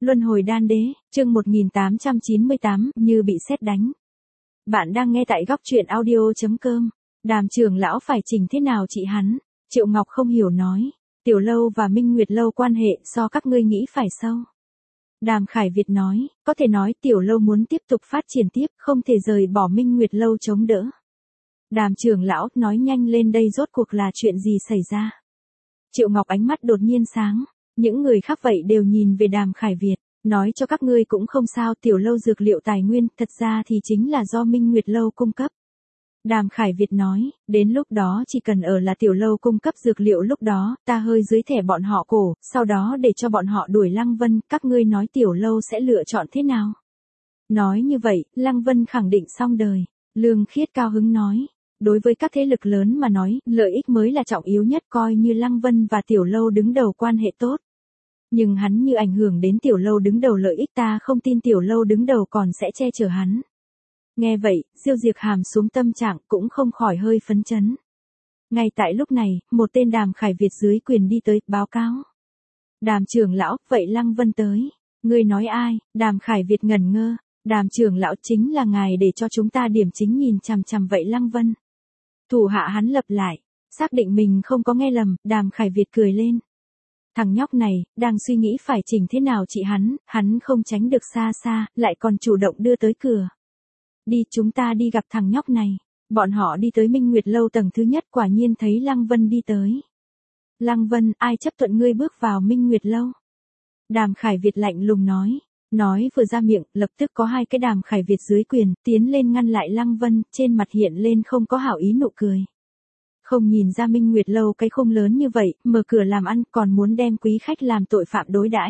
Luân hồi đan đế, chương 1898, như bị sét đánh. Bạn đang nghe tại góc truyện audio.com. Đàm trưởng lão phải chỉnh thế nào chị hắn? Triệu Ngọc không hiểu nói. Tiểu Lâu và Minh Nguyệt Lâu quan hệ so các ngươi nghĩ phải sâu. Đàm Khải Việt nói, có thể nói Tiểu Lâu muốn tiếp tục phát triển tiếp, không thể rời bỏ Minh Nguyệt Lâu chống đỡ. Đàm trưởng lão nói nhanh lên, đây rốt cuộc là chuyện gì xảy ra? Triệu Ngọc ánh mắt đột nhiên sáng. Những người khác vậy đều nhìn về Đàm Khải Việt, nói cho các ngươi cũng không sao, Tiểu Lâu dược liệu tài nguyên, thật ra thì chính là do Minh Nguyệt Lâu cung cấp. Đàm Khải Việt nói, đến lúc đó chỉ cần ở là Tiểu Lâu cung cấp dược liệu, lúc đó, ta hơi dưới thẻ bọn họ cổ, sau đó để cho bọn họ đuổi Lăng Vân, các ngươi nói Tiểu Lâu sẽ lựa chọn thế nào? Nói như vậy, Lăng Vân khẳng định xong đời. Lương Khiết cao hứng nói. Đối với các thế lực lớn mà nói, lợi ích mới là trọng yếu nhất, coi như Lăng Vân và Tiểu Lâu đứng đầu quan hệ tốt. Nhưng hắn như ảnh hưởng đến Tiểu Lâu đứng đầu lợi ích, ta không tin Tiểu Lâu đứng đầu còn sẽ che chở hắn. Nghe vậy, Diêu Diệp Hàm xuống tâm trạng cũng không khỏi hơi phấn chấn. Ngay tại lúc này, một tên Đàm Khải Việt dưới quyền đi tới, báo cáo. Đàm trưởng lão, vậy Lăng Vân tới. Ngươi nói ai? Đàm Khải Việt ngẩn ngơ. Đàm trưởng lão, chính là ngài để cho chúng ta điểm chính nhìn chằm chằm vậy Lăng Vân. Thủ hạ hắn lặp lại, xác định mình không có nghe lầm, Đàm Khải Việt cười lên. Thằng nhóc này, đang suy nghĩ phải chỉnh thế nào chị hắn không tránh được xa xa, lại còn chủ động đưa tới cửa. Đi, chúng ta đi gặp thằng nhóc này. Bọn họ đi tới Minh Nguyệt Lâu tầng thứ nhất, quả nhiên thấy Lăng Vân đi tới. Lăng Vân, ai chấp thuận ngươi bước vào Minh Nguyệt Lâu? Đàm Khải Việt lạnh lùng nói. Nói vừa ra miệng, lập tức có hai cái Đàm Khải Việt dưới quyền, tiến lên ngăn lại Lăng Vân, trên mặt hiện lên không có hảo ý nụ cười. Không nhìn ra Minh Nguyệt Lâu cái khung lớn như vậy, mở cửa làm ăn, còn muốn đem quý khách làm tội phạm đối đãi.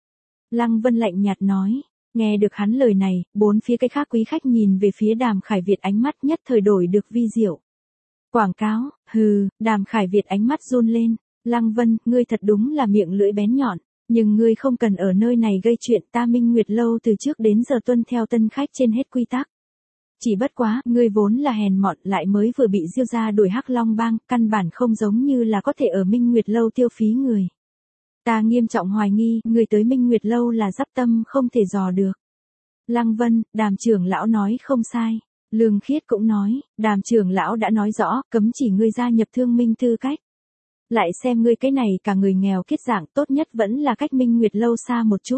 Lăng Vân lạnh nhạt nói. Nghe được hắn lời này, bốn phía cái khác quý khách nhìn về phía Đàm Khải Việt, ánh mắt nhất thời đổi được vi diệu. Quảng cáo, hừ, Đàm Khải Việt ánh mắt run lên. Lăng Vân, ngươi thật đúng là miệng lưỡi bén nhọn. Nhưng ngươi không cần ở nơi này gây chuyện, ta Minh Nguyệt Lâu từ trước đến giờ tuân theo tân khách trên hết quy tắc. Chỉ bất quá, ngươi vốn là hèn mọn, lại mới vừa bị Diêu gia đuổi Hắc Long Bang, căn bản không giống như là có thể ở Minh Nguyệt Lâu tiêu phí người. Ta nghiêm trọng hoài nghi, ngươi tới Minh Nguyệt Lâu là dắp tâm không thể dò được. Lăng Vân, Đàm trưởng lão nói không sai. Lương Khiết cũng nói, Đàm trưởng lão đã nói rõ, cấm chỉ ngươi gia nhập Thương Minh tư cách. Lại xem ngươi cái này cả người nghèo kiết dạng, tốt nhất vẫn là cách Minh Nguyệt Lâu xa một chút.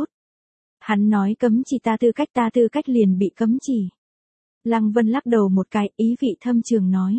Hắn nói cấm chỉ ta tư cách liền bị cấm chỉ. Lăng Vân lắc đầu một cái, ý vị thâm trường nói.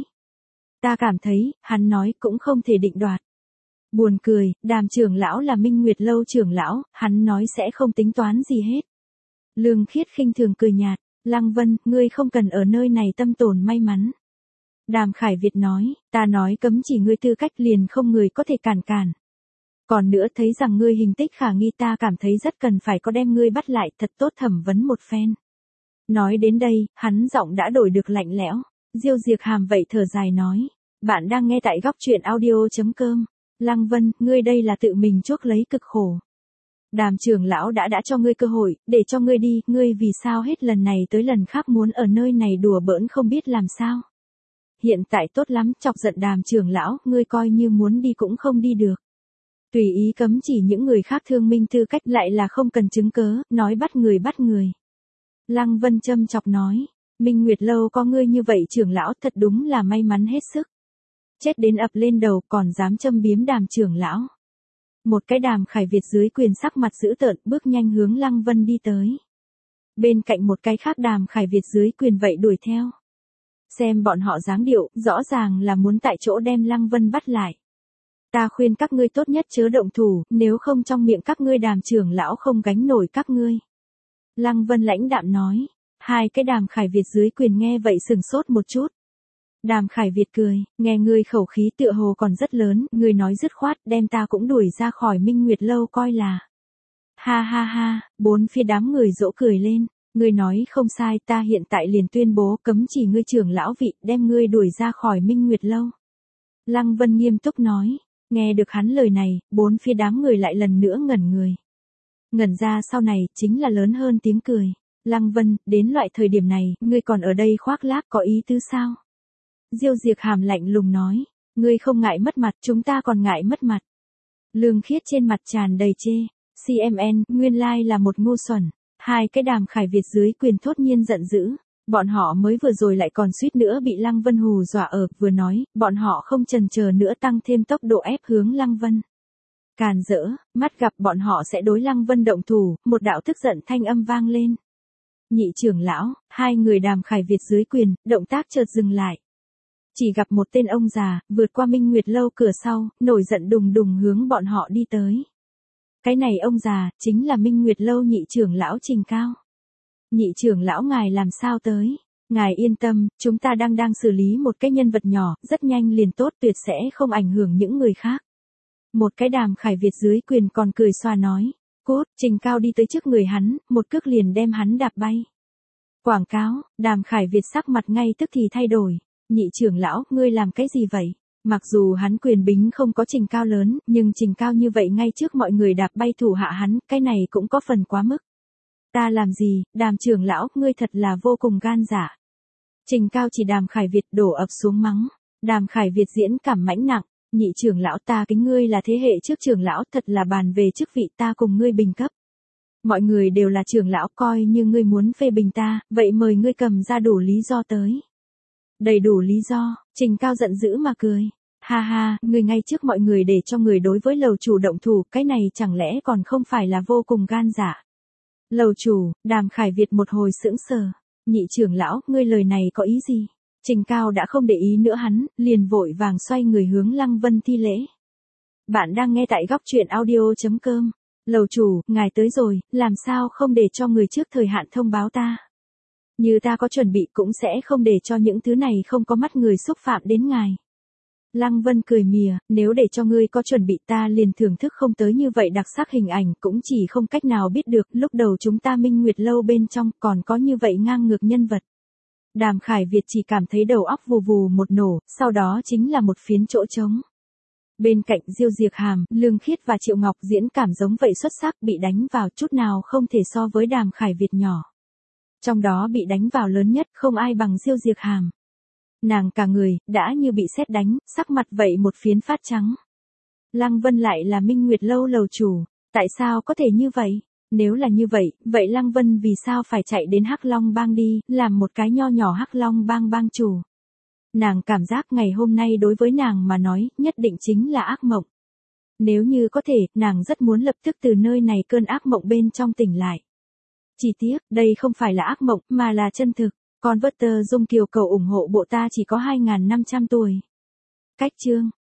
Ta cảm thấy, hắn nói cũng không thể định đoạt. Buồn cười, Đàm trưởng lão là Minh Nguyệt Lâu trưởng lão, hắn nói sẽ không tính toán gì hết. Lương Khiết khinh thường cười nhạt, Lăng Vân, ngươi không cần ở nơi này tâm tồn may mắn. Đàm Khải Việt nói, ta nói cấm chỉ ngươi tư cách liền không người có thể cản. Còn nữa thấy rằng ngươi hình tích khả nghi, ta cảm thấy rất cần phải có đem ngươi bắt lại thật tốt thẩm vấn một phen. Nói đến đây, hắn giọng đã đổi được lạnh lẽo. Diêu Diệp Hàm vậy thở dài nói, bạn đang nghe tại góc truyện audio.com. Lăng Vân, ngươi đây là tự mình chuốc lấy cực khổ. Đàm trưởng lão đã cho ngươi cơ hội, để cho ngươi đi, ngươi vì sao hết lần này tới lần khác muốn ở nơi này đùa bỡn không biết làm sao. Hiện tại tốt lắm, chọc giận Đàm trưởng lão, ngươi coi như muốn đi cũng không đi được. Tùy ý cấm chỉ những người khác Thương Minh tư cách, lại là không cần chứng cớ, nói bắt người. Lăng Vân châm chọc nói, Minh Nguyệt Lâu có ngươi như vậy trưởng lão, thật đúng là may mắn hết sức. Chết đến ập lên đầu, còn dám châm biếm Đàm trưởng lão. Một cái Đàm Khải Việt dưới quyền sắc mặt dữ tợn, bước nhanh hướng Lăng Vân đi tới. Bên cạnh một cái khác Đàm Khải Việt dưới quyền vậy đuổi theo. Xem bọn họ dáng điệu, rõ ràng là muốn tại chỗ đem Lăng Vân bắt lại. Ta khuyên các ngươi tốt nhất chớ động thủ, nếu không trong miệng các ngươi Đàm trưởng lão không gánh nổi các ngươi. Lăng Vân lãnh đạm nói. Hai cái Đàm Khải Việt dưới quyền nghe vậy sừng sốt một chút. Đàm Khải Việt cười, nghe ngươi khẩu khí tựa hồ còn rất lớn, ngươi nói dứt khoát, đem ta cũng đuổi ra khỏi Minh Nguyệt Lâu coi là. Ha ha ha, bốn phía đám người dỗ cười lên, ngươi nói không sai, ta hiện tại liền tuyên bố cấm chỉ ngươi trưởng lão vị, đem ngươi đuổi ra khỏi Minh Nguyệt Lâu. Lăng Vân nghiêm túc nói, nghe được hắn lời này, bốn phía đám người lại lần nữa ngẩn người. Ngẩn ra sau này, chính là lớn hơn tiếng cười. Lăng Vân, đến loại thời điểm này, ngươi còn ở đây khoác lác có ý tứ sao? Diêu Diệp Hàm lạnh lùng nói, ngươi không ngại mất mặt, chúng ta còn ngại mất mặt. Lương Khiết trên mặt tràn đầy chê, CMN, nguyên lai là một ngu xuẩn. Hai cái Đàm Khải Việt dưới quyền thốt nhiên giận dữ. Bọn họ mới vừa rồi lại còn suýt nữa bị Lăng Vân hù dọa ở, vừa nói, bọn họ không chần chờ nữa tăng thêm tốc độ ép hướng Lăng Vân. Càn rỡ, mắt gặp bọn họ sẽ đối Lăng Vân động thủ, một đạo tức giận thanh âm vang lên. Nhị trưởng lão, hai người Đàm Khải Việt dưới quyền, động tác chợt dừng lại. Chỉ gặp một tên ông già, vượt qua Minh Nguyệt lâu cửa sau, nổi giận đùng đùng hướng bọn họ đi tới. Cái này ông già, chính là Minh Nguyệt lâu nhị trưởng lão Trình Cao. Nhị trưởng lão ngài làm sao tới? Ngài yên tâm, chúng ta đang xử lý một cái nhân vật nhỏ, rất nhanh liền tốt, tuyệt sẽ không ảnh hưởng những người khác. Một cái Đàm Khải Việt dưới quyền còn cười xoa nói. Cốt, Trình Cao đi tới trước người hắn, một cước liền đem hắn đạp bay. Quảng cáo, Đàm Khải Việt sắc mặt ngay tức thì thay đổi. Nhị trưởng lão, ngươi làm cái gì vậy? Mặc dù hắn quyền bính không có Trình Cao lớn, nhưng Trình Cao như vậy ngay trước mọi người đạp bay thủ hạ hắn, cái này cũng có phần quá mức. Ta làm gì, Đàm trưởng lão, ngươi thật là vô cùng gan dạ. Trình Cao chỉ Đàm Khải Việt đổ ập xuống mắng. Đàm Khải Việt diễn cảm mãnh nặng. Nhị trưởng lão, ta kính ngươi là thế hệ trước trưởng lão, thật là bàn về chức vị, ta cùng ngươi bình cấp. Mọi người đều là trưởng lão, coi như ngươi muốn phê bình ta, vậy mời ngươi cầm ra đủ lý do tới. Đầy đủ lý do, Trình Cao giận dữ mà cười. Ha ha, ngươi ngay trước mọi người để cho người đối với lầu chủ động thủ, cái này chẳng lẽ còn không phải là vô cùng gan dạ. Lầu chủ, Đàm Khải Việt một hồi sững sờ. Nhị trưởng lão, ngươi lời này có ý gì? Trình Cao đã không để ý nữa hắn, liền vội vàng xoay người hướng Lăng Vân thi lễ. Bạn đang nghe tại góc truyện audio.com. Lầu chủ, ngài tới rồi, làm sao không để cho người trước thời hạn thông báo ta? Như ta có chuẩn bị cũng sẽ không để cho những thứ này không có mắt người xúc phạm đến ngài. Lăng Vân cười mỉa, nếu để cho ngươi có chuẩn bị ta liền thưởng thức không tới như vậy đặc sắc hình ảnh, cũng chỉ không cách nào biết được, lúc đầu chúng ta Minh Nguyệt lâu bên trong còn có như vậy ngang ngược nhân vật. Đàm Khải Việt chỉ cảm thấy đầu óc vù vù một nổ, sau đó chính là một phiến chỗ trống. Bên cạnh Diêu Diệc Hàm, Lương Khiết và Triệu Ngọc diễn cảm giống vậy xuất sắc, bị đánh vào chút nào không thể so với Đàm Khải Việt nhỏ. Trong đó bị đánh vào lớn nhất không ai bằng Diêu Diệc Hàm. Nàng cả người, đã như bị sét đánh, sắc mặt vậy một phiến phát trắng. Lăng Vân lại là Minh Nguyệt lâu lầu chủ, tại sao có thể như vậy? Nếu là như vậy, vậy Lăng Vân vì sao phải chạy đến Hắc Long Bang đi, làm một cái nho nhỏ Hắc Long Bang bang chủ? Nàng cảm giác ngày hôm nay đối với nàng mà nói, nhất định chính là ác mộng. Nếu như có thể, nàng rất muốn lập tức từ nơi này cơn ác mộng bên trong tỉnh lại. Chỉ tiếc, đây không phải là ác mộng, mà là chân thực. Converter Dung Kiều cầu ủng hộ bộ ta chỉ có 2.500 tuổi. Cách chương.